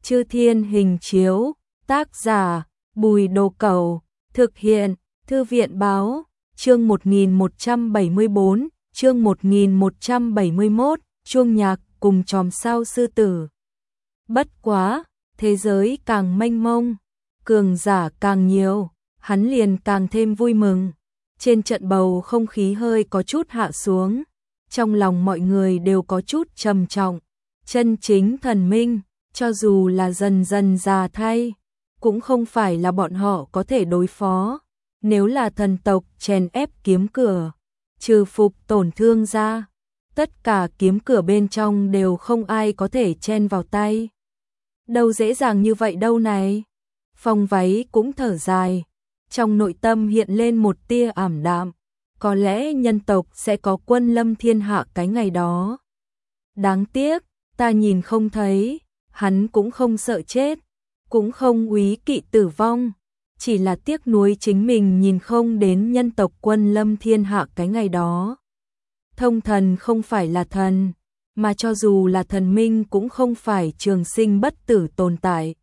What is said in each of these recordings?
Chư Thiên Hình Chiếu, tác giả Bùi Đồ Cẩu, thực hiện Thư viện Báo, chương 1174, chương 1171, chuông nhạc cùng chòm sao sư tử. Bất quá, thế giới càng mênh mông, cường giả càng nhiều, hắn liền càng thêm vui mừng. Trên trận bầu không khí hơi có chút hạ xuống, trong lòng mọi người đều có chút trầm trọng. Chân chính thần minh, cho dù là dần dần già thay, cũng không phải là bọn họ có thể đối phó. Nếu là thần tộc chèn ép kiếm cửa, trừ phục tổn thương ra, tất cả kiếm cửa bên trong đều không ai có thể chen vào tay. Đâu dễ dàng như vậy đâu này. Phong Váy cũng thở dài, trong nội tâm hiện lên một tia ảm đạm. Có lẽ nhân tộc sẽ có quân lâm thiên hạ cái ngày đó. Đáng tiếc, ta nhìn không thấy, hắn cũng không sợ chết, cũng không úy kỵ tử vong. Chỉ là tiếc nuối chính mình nhìn không đến nhân tộc quân lâm thiên hạ cái ngày đó. Thông thần không phải là thần, mà cho dù là thần minh cũng không phải trường sinh bất tử tồn tại.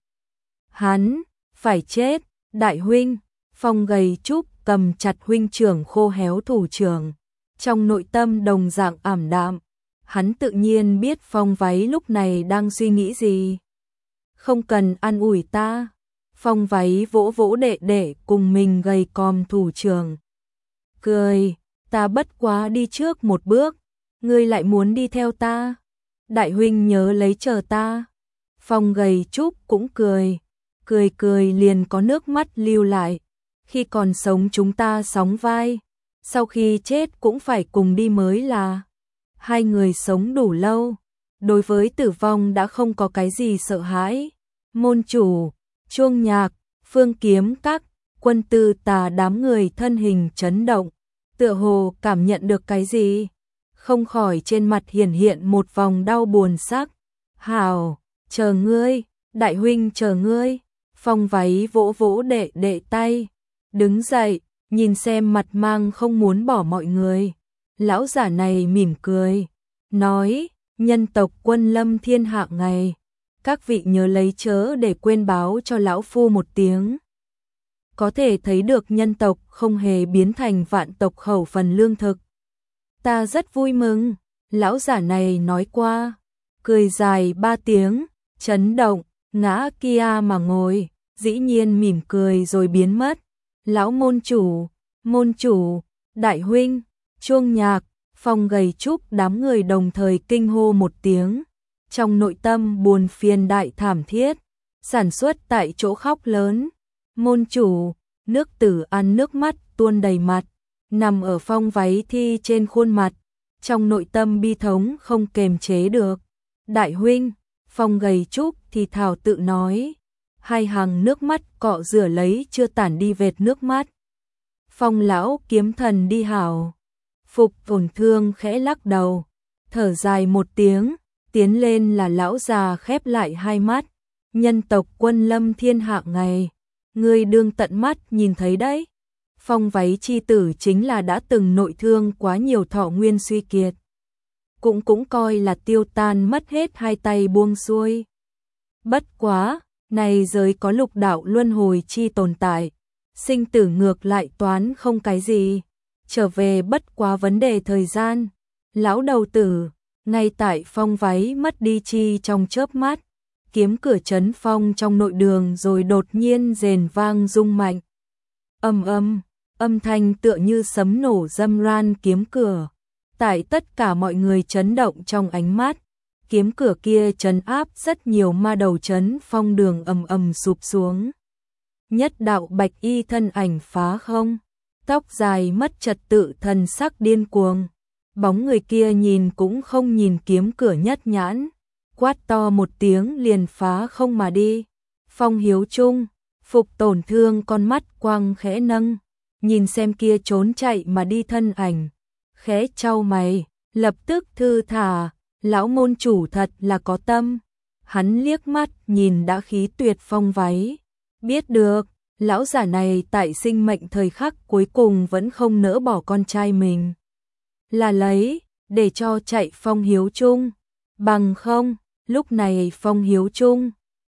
Hắn, phải chết, đại huynh. Phong gầy trúc cầm chặt huynh trưởng khô héo thủ trưởng, trong nội tâm đồng dạng ảm đạm. Hắn tự nhiên biết Phong Váy lúc này đang suy nghĩ gì. Không cần an ủi ta. Phong Váy vỗ vỗ đệ đệ cùng mình gầy còm thủ trưởng. Cười, ta bất quá đi trước một bước, ngươi lại muốn đi theo ta. Đại huynh nhớ lấy chờ ta. Phong gầy trúc cũng cười, cười liền có nước mắt lưu lại. Khi còn sống chúng ta sóng vai, sau khi chết cũng phải cùng đi mới là. Hai người sống đủ lâu, đối với tử vong đã không có cái gì sợ hãi. Môn chủ, chuông nhạc, phương kiếm các, quân tư tà đám người thân hình chấn động, tựa hồ cảm nhận được cái gì, không khỏi trên mặt hiển hiện một vòng đau buồn sắc. Hảo, chờ ngươi, đại huynh chờ ngươi. Phong Váy vỗ vỗ đệ đệ tay, đứng dậy, nhìn xem mặt mang không muốn bỏ mọi người. Lão giả này mỉm cười, nói, nhân tộc quân lâm thiên hạ ngày, các vị nhớ lấy chớ để quên báo cho lão phu một tiếng. Có thể thấy được nhân tộc không hề biến thành vạn tộc khẩu phần lương thực. Ta rất vui mừng, lão giả này nói qua, cười dài 3 tiếng, chấn động, ngã kia mà ngồi, dĩ nhiên mỉm cười rồi biến mất. Lão môn chủ, đại huynh, chuông nhạc, Phong gầy trúc đám người đồng thời kinh hô một tiếng. Trong nội tâm buồn phiền đại thảm thiết, sản xuất tại chỗ khóc lớn. Môn chủ, nước tử ăn nước mắt tuôn đầy mặt, nằm ở Phong Váy thi trên khuôn mặt, trong nội tâm bi thống không kềm chế được. Đại huynh, Phong gầy trúc thì thào tự nói, hai hàng nước mắt cọ rửa lấy chưa tản đi vệt nước mắt. Phong lão kiếm thần đi hảo. Phục tổn thương khẽ lắc đầu, thở dài một tiếng, tiến lên là lão già khép lại hai mắt. Nhân tộc quân lâm thiên hạ ngày, ngươi đương tận mắt nhìn thấy đấy. Phong Váy chi tử chính là đã từng nội thương quá nhiều thọ nguyên suy kiệt. Cũng coi là tiêu tan mất hết hai tay buông xuôi. Bất quá, này giới có lục đạo luân hồi chi tồn tại, sinh tử ngược lại toán không cái gì, trở về bất quá vấn đề thời gian. Lão đầu tử, ngay tại Phong Váy mất đi chi trong chớp mắt, kiếm cửa chấn phong trong nội đường rồi đột nhiên rền vang rung mạnh. Âm thanh tựa như sấm nổ râm ran kiếm cửa. Tại tất cả mọi người chấn động trong ánh mắt, kiếm cửa kia trấn áp rất nhiều ma đầu chấn phong đường sụp xuống. Nhất đạo bạch y thân ảnh phá không, tóc dài mất trật tự thần sắc điên cuồng. Bóng người kia nhìn cũng không nhìn kiếm cửa nhất nhãn, quát to một tiếng liền phá không mà đi. Phong Hiếu Trung, phục tổn thương con mắt quang khẽ nâng, nhìn xem kia trốn chạy mà đi thân ảnh, khẽ chau mày, lập tức thư thả. Lão môn chủ thật là có tâm. Hắn liếc mắt nhìn đã khí tuyệt Phong Váy, biết được lão giả này tại sinh mệnh thời khắc cuối cùng vẫn không nỡ bỏ con trai mình, là lấy để cho chạy Phong Hiếu Trung. Bằng không, lúc này Phong Hiếu Trung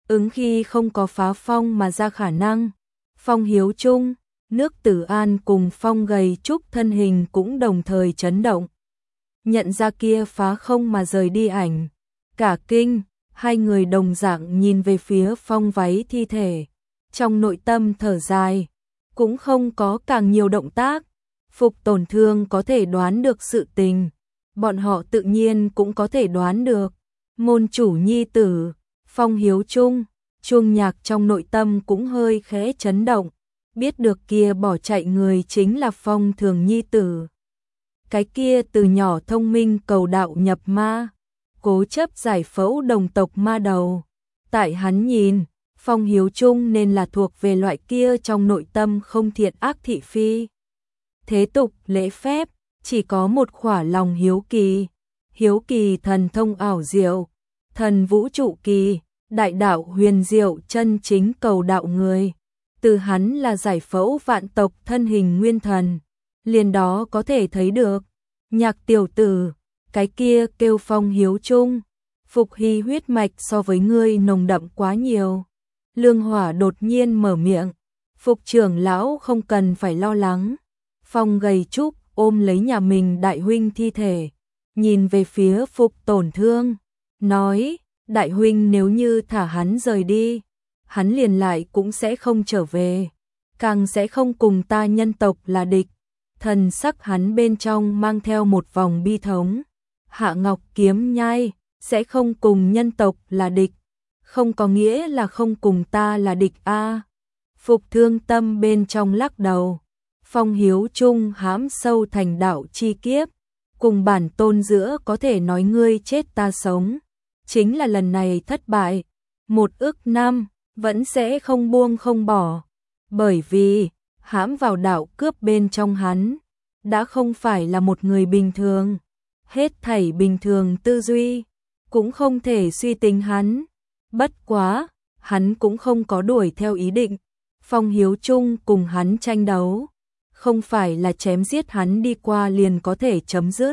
ứng khi không có phá phong mà ra khả năng. Phong Hiếu Trung, Nước Tử An cùng Phong Gầy Trúc thân hình cũng đồng thời chấn động. Nhận ra kia phá không mà rời đi ảnh. Cả kinh, hai người đồng dạng nhìn về phía Phong váy thi thể. Trong nội tâm thở dài, cũng không có càng nhiều động tác. Phục Tổn Thương có thể đoán được sự tình. Bọn họ tự nhiên cũng có thể đoán được. Môn chủ nhi tử, Phong Hiếu Trung, Chuông Nhạc trong nội tâm cũng hơi khẽ chấn động. Biết được kia bỏ chạy người chính là Phong Thường nhi tử. Cái kia từ nhỏ thông minh cầu đạo nhập ma, cố chấp giải phẫu đồng tộc ma đầu. Tại hắn nhìn, Phong Hiếu Trung nên là thuộc về loại kia trong nội tâm không thiện ác thị phi. Thế tục, lễ phép, chỉ có một khỏa lòng hiếu kỳ. Hiếu kỳ thần thông ảo diệu, thần vũ trụ kỳ, đại đạo huyền diệu chân chính cầu đạo người. Từ hắn là giải phẫu vạn tộc thân hình nguyên thần, liền đó có thể thấy được. Nhạc tiểu tử, cái kia kêu Phong Hiếu Trung, Phục Hy huyết mạch so với ngươi nồng đậm quá nhiều. Lương Hỏa đột nhiên mở miệng, Phục trưởng lão không cần phải lo lắng. Phong Gầy Trúc ôm lấy nhà mình đại huynh thi thể, nhìn về phía Phục Tổn Thương, nói, đại huynh nếu như thả hắn rời đi, hắn liền lại cũng sẽ không trở về, càng sẽ không cùng ta nhân tộc là địch. Thần sắc hắn bên trong mang theo một vòng bi thống. Hạ Ngọc Kiếm Nhai sẽ không cùng nhân tộc là địch, không có nghĩa là không cùng ta là địch a. Phục Thương tâm bên trong lắc đầu. Phong Hiếu Trung hãm sâu thành đạo chi kiếp, cùng bản tôn giữa có thể nói ngươi chết ta sống. Chính là lần này thất bại, 1 ức năm vẫn sẽ không buông không bỏ, bởi vì hãm vào đạo cướp bên trong hắn đã không phải là một người bình thường. Hết thảy bình thường tư duy cũng không thể suy tính hắn. Bất quá, hắn cũng không có đuổi theo ý định. Phong Hiếu Trung cùng hắn tranh đấu, không phải là chém giết hắn đi qua liền có thể chấm dứt.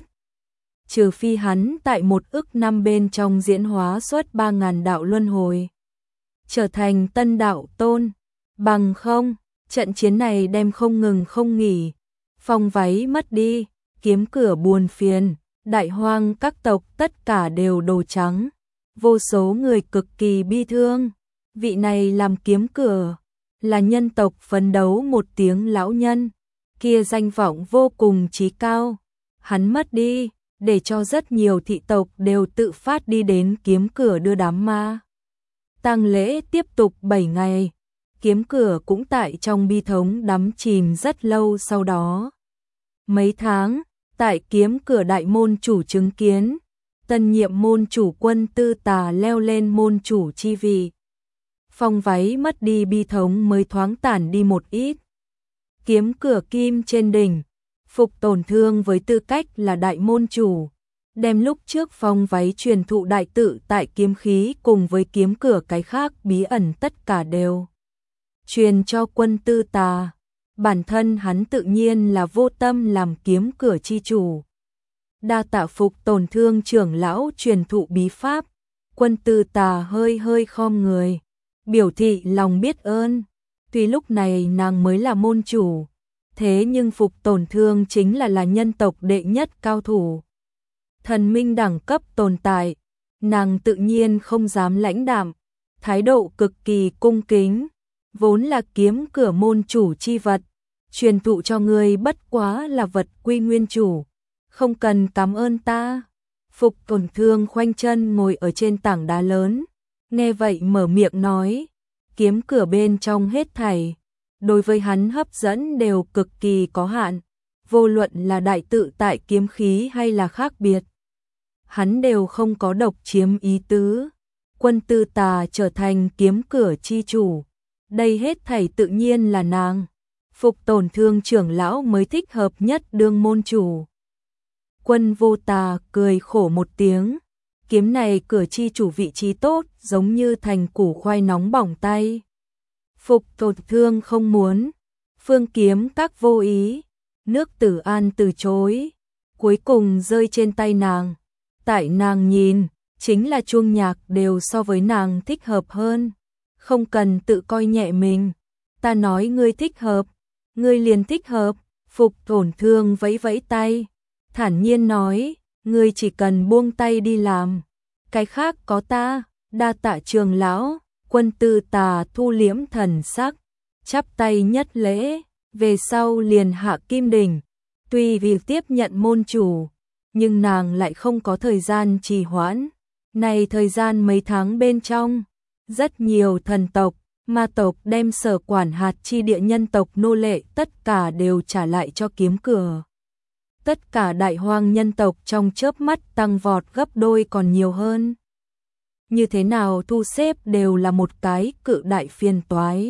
Trừ phi hắn tại 1 ức năm bên trong diễn hóa suốt 3000 đạo luân hồi, trở thành tân đạo tôn, bằng không, trận chiến này đem không ngừng không nghỉ. Phong váy mất đi, Kiếm Cửa buồn phiền, đại hoang các tộc tất cả đều đồ trắng. Vô số người cực kỳ bi thương. Vị này làm Kiếm Cửa, là nhân tộc phấn đấu một tiếng lão nhân, kia danh vọng vô cùng chí cao. Hắn mất đi, để cho rất nhiều thị tộc đều tự phát đi đến Kiếm Cửa đưa đám ma tang lễ tiếp tục 7 ngày. Kiếm Cửa cũng tại trong bi thống đắm chìm rất lâu sau đó. Mấy tháng, tại Kiếm Cửa đại môn chủ chứng kiến, tân nhiệm môn chủ Quân Tư Tà leo lên môn chủ chi vị. Phong váy mất đi bi thống mới thoáng tản đi một ít. Kiếm Cửa kim trên đỉnh, Phục Tổn Thương với tư cách là đại môn chủ, đem lúc trước phong váy truyền thụ đại tự tại kiếm khí cùng với Kiếm Cửa cái khác bí ẩn tất cả đều truyền cho Quân Tư Tà. Bản thân hắn tự nhiên là vô tâm làm Kiếm Cửa chi chủ. Đa tạ Phục Tổn Thương trưởng lão truyền thụ bí pháp. Quân Tư Tà hơi hơi khom người, biểu thị lòng biết ơn. Tuy lúc này nàng mới là môn chủ, thế nhưng Phục Tổn Thương chính là nhân tộc đệ nhất cao thủ, thần minh đẳng cấp tồn tại, nàng tự nhiên không dám lãnh đạm, thái độ cực kỳ cung kính. Vốn là Kiếm Cửa môn chủ chi vật, truyền thụ cho ngươi bất quá là vật quy nguyên chủ, không cần cảm ơn ta. Phục Tổn Thương khoanh chân ngồi ở trên tảng đá lớn, nghe vậy mở miệng nói, Kiếm Cửa bên trong hết thảy, đối với hắn hấp dẫn đều cực kỳ có hạn, vô luận là đại tự tại kiếm khí hay là khác biệt, hắn đều không có độc chiếm ý tứ. Quân Tư Tà trở thành Kiếm Cửa chi chủ, đây hết thảy tự nhiên là nàng, Phục Tổn Thương trưởng lão mới thích hợp nhất đương môn chủ. Quân Vô Tà cười khổ một tiếng, kiếm này cửa chi chủ vị trí tốt, giống như thành củ khoai nóng bỏng tay. Phục Tổn Thương không muốn, Phương Kiếm các vô ý, Nước Tử An từ chối, cuối cùng rơi trên tay nàng. Tại nàng nhìn, chính là Chuông Nhạc đều so với nàng thích hợp hơn. không cần tự coi nhẹ mình. Ta nói ngươi thích hợp, ngươi liền thích hợp. Phục Tổn Thương vẫy vẫy tay, thản nhiên nói, ngươi chỉ cần buông tay đi làm, cái khác có ta. Đa tạ Trường lão. Quân Tư Tà thu liễm thần sắc, chắp tay nhất lễ, về sau liền hạ kim đỉnh. Tuy việc tiếp nhận môn chủ, nhưng nàng lại không có thời gian trì hoãn. Này thời gian mấy tháng bên trong, rất nhiều thần tộc, ma tộc đem sở quản hạt chi địa nhân tộc nô lệ tất cả đều trả lại cho Kiếm Cửa. Tất cả đại hoang nhân tộc trong chớp mắt tăng vọt gấp đôi còn nhiều hơn. Như thế nào thu xếp đều là một cái cự đại phiền toái.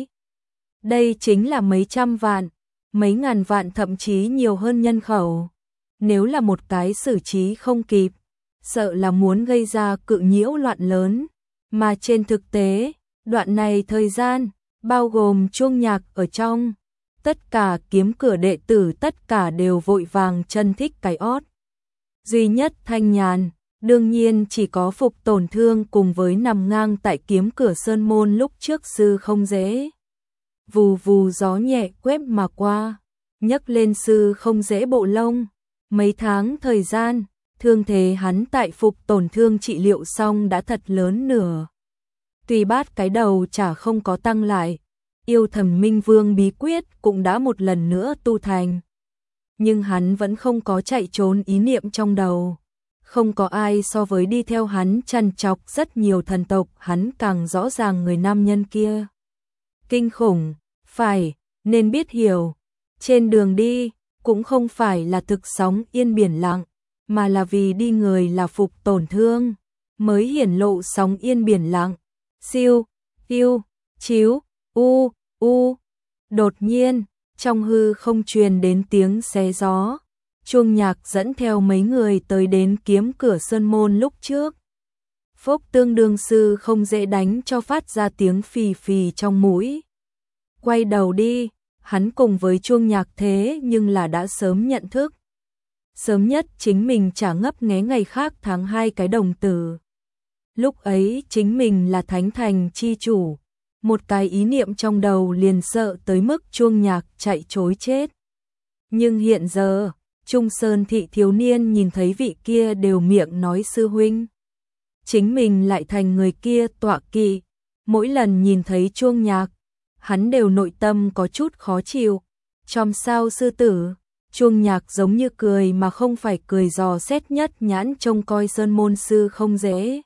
Đây chính là mấy trăm vạn, mấy ngàn vạn thậm chí nhiều hơn nhân khẩu. Nếu là một cái xử trí không kịp, sợ là muốn gây ra cự nhiễu loạn lớn. Mà trên thực tế, đoạn này thời gian, bao gồm Chuông Nhạc ở trong, tất cả Kiếm Cửa đệ tử tất cả đều vội vàng chân thích cái ót. Duy nhất thanh nhàn, đương nhiên chỉ có Phục Tổn Thương cùng với nằm ngang tại Kiếm Cửa sơn môn lúc trước Sư Không Dễ. Vù vù gió nhẹ quét mà qua, nhấc lên Sư Không Dễ bộ lông. Mấy tháng thời gian, thương thế hắn tại Phục Tổn Thương trị liệu xong đã thật lớn nửa. Tuy bát cái đầu chả không có tăng lại, Yêu Thần Minh Vương bí quyết cũng đã một lần nữa tu thành. Nhưng hắn vẫn không có chạy trốn ý niệm trong đầu. Không có ai so với đi theo hắn trằn trọc rất nhiều thần tộc, hắn càng rõ ràng người nam nhân kia. Kinh khủng, phải, nên biết hiểu. Trên đường đi, cũng không phải là thực sóng yên biển lặng, mà là vì đi người là Phục Tổn Thương, mới hiển lộ sóng yên biển lặng. Siêu, yêu, chiếu, u. Đột nhiên, trong hư không truyền đến tiếng xé gió. Chuông Nhạc dẫn theo mấy người tới đến Kiếm Cửa sơn môn lúc trước. Phốc Tương đương Sư Không Dễ đánh cho phát ra tiếng phì phì trong mũi. Quay đầu đi, hắn cùng với Chuông Nhạc thế nhưng là đã sớm nhận thức. Sớm nhất chính mình chả ngấp nghé ngày khác tháng 2 cái đồng tử. Lúc ấy chính mình là Thánh Thành chi chủ. Một cái ý niệm trong đầu liền sợ tới mức Chuông Nhạc chạy trối chết. Nhưng hiện giờ, Trung Sơn thị thiếu niên nhìn thấy vị kia đều miệng nói sư huynh. Chính mình lại thành người kia tọa kỵ. Mỗi lần nhìn thấy Chuông Nhạc, hắn đều nội tâm có chút khó chịu. Trong sao sư tử, Chuông Nhạc giống như cười mà không phải cười, dò xét nhất nhãn trông coi sơn môn Sư Không Dễ.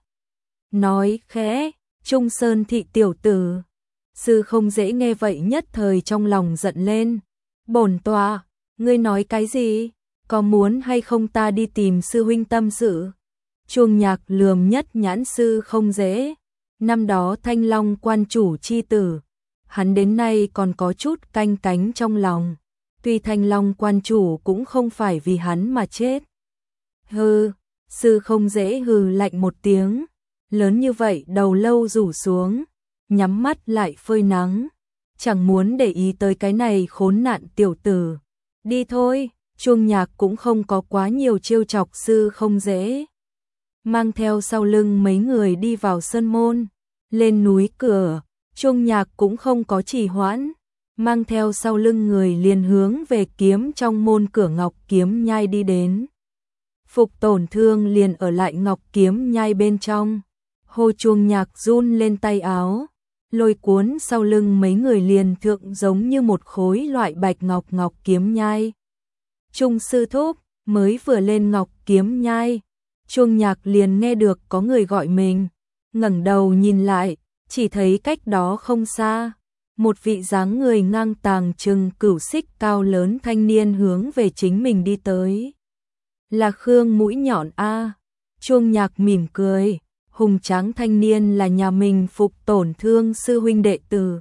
Nói khẽ, Trung Sơn thị tiểu tử. Sư Không Dễ nghe vậy nhất thời trong lòng giận lên. Bổn tọa, ngươi nói cái gì? Có muốn hay không ta đi tìm sư huynh tâm sự? Chuông Nhạc lườm nhất nhãn Sư Không Dễ. Năm đó Thanh Long quan chủ chi tử, hắn đến nay còn có chút canh cánh trong lòng. Tuy Thanh Long quan chủ cũng không phải vì hắn mà chết. Hừ, Sư Không Dễ hừ lạnh một tiếng, lớn như vậy đầu lâu rủ xuống, nhắm mắt lại phơi nắng, chẳng muốn để ý tới cái này khốn nạn tiểu tử. Đi thôi. Chuông Nhạc cũng không có quá nhiều trêu chọc Sư Không Dễ. Mang theo sau lưng mấy người đi vào sơn môn, lên núi cửa, Chuông Nhạc cũng không có trì hoãn, mang theo sau lưng người liền hướng về kiếm trong môn cửa Ngọc Kiếm Nhai đi đến. Phục Tổn Thương liền ở lại Ngọc Kiếm Nhai bên trong, hô Chuông Nhạc run lên tay áo, lôi cuốn sau lưng mấy người liền thượng giống như một khối loại bạch ngọc Ngọc Kiếm Nhai. Trung sư thúc, mới vừa lên Ngọc Kiếm Nhai, Chuông Nhạc liền nghe được có người gọi mình, ngẩng đầu nhìn lại, chỉ thấy cách đó không xa, một vị dáng người ngang tàng chừng cửu xích cao lớn thanh niên hướng về chính mình đi tới. Là Khương Mũi Nhọn a. Chuông Nhạc mỉm cười, hùng tráng thanh niên là nhà mình Phục Tổn Thương sư huynh đệ tử.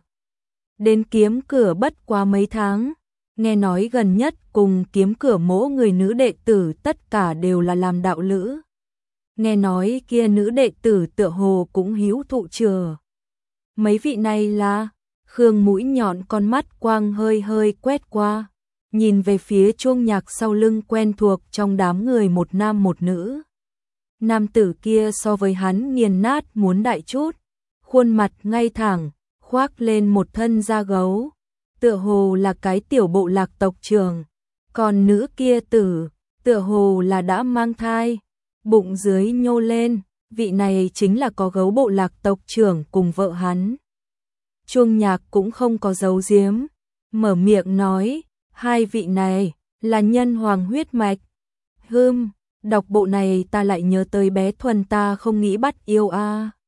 Đến Kiếm Cửa bất quá mấy tháng, nghe nói gần nhất cùng Kiếm Cửa mỗ người nữ đệ tử tất cả đều là làm đạo lữ. Nghe nói kia nữ đệ tử tựa hồ cũng hiếu thụ chừa. Mấy vị này là? Khương Mũi Nhọn con mắt quang hơi hơi quét qua, nhìn về phía Chuông Nhạc sau lưng quen thuộc trong đám người một nam một nữ. Nam tử kia so với hắn nghiền nát muốn đại chút, khuôn mặt ngay thẳng, khoác lên một thân da gấu, tựa hồ là cái tiểu bộ lạc tộc trưởng, còn nữ kia tử, tựa hồ là đã mang thai, bụng dưới nhô lên, vị này chính là có gấu bộ lạc tộc trưởng cùng vợ hắn. Chuông Nhạc cũng không có giấu giếm, mở miệng nói, hai vị này là nhân hoàng huyết mạch. Đọc bộ này ta lại nhớ tới bé Thuần ta không nghĩ bắt yêu a.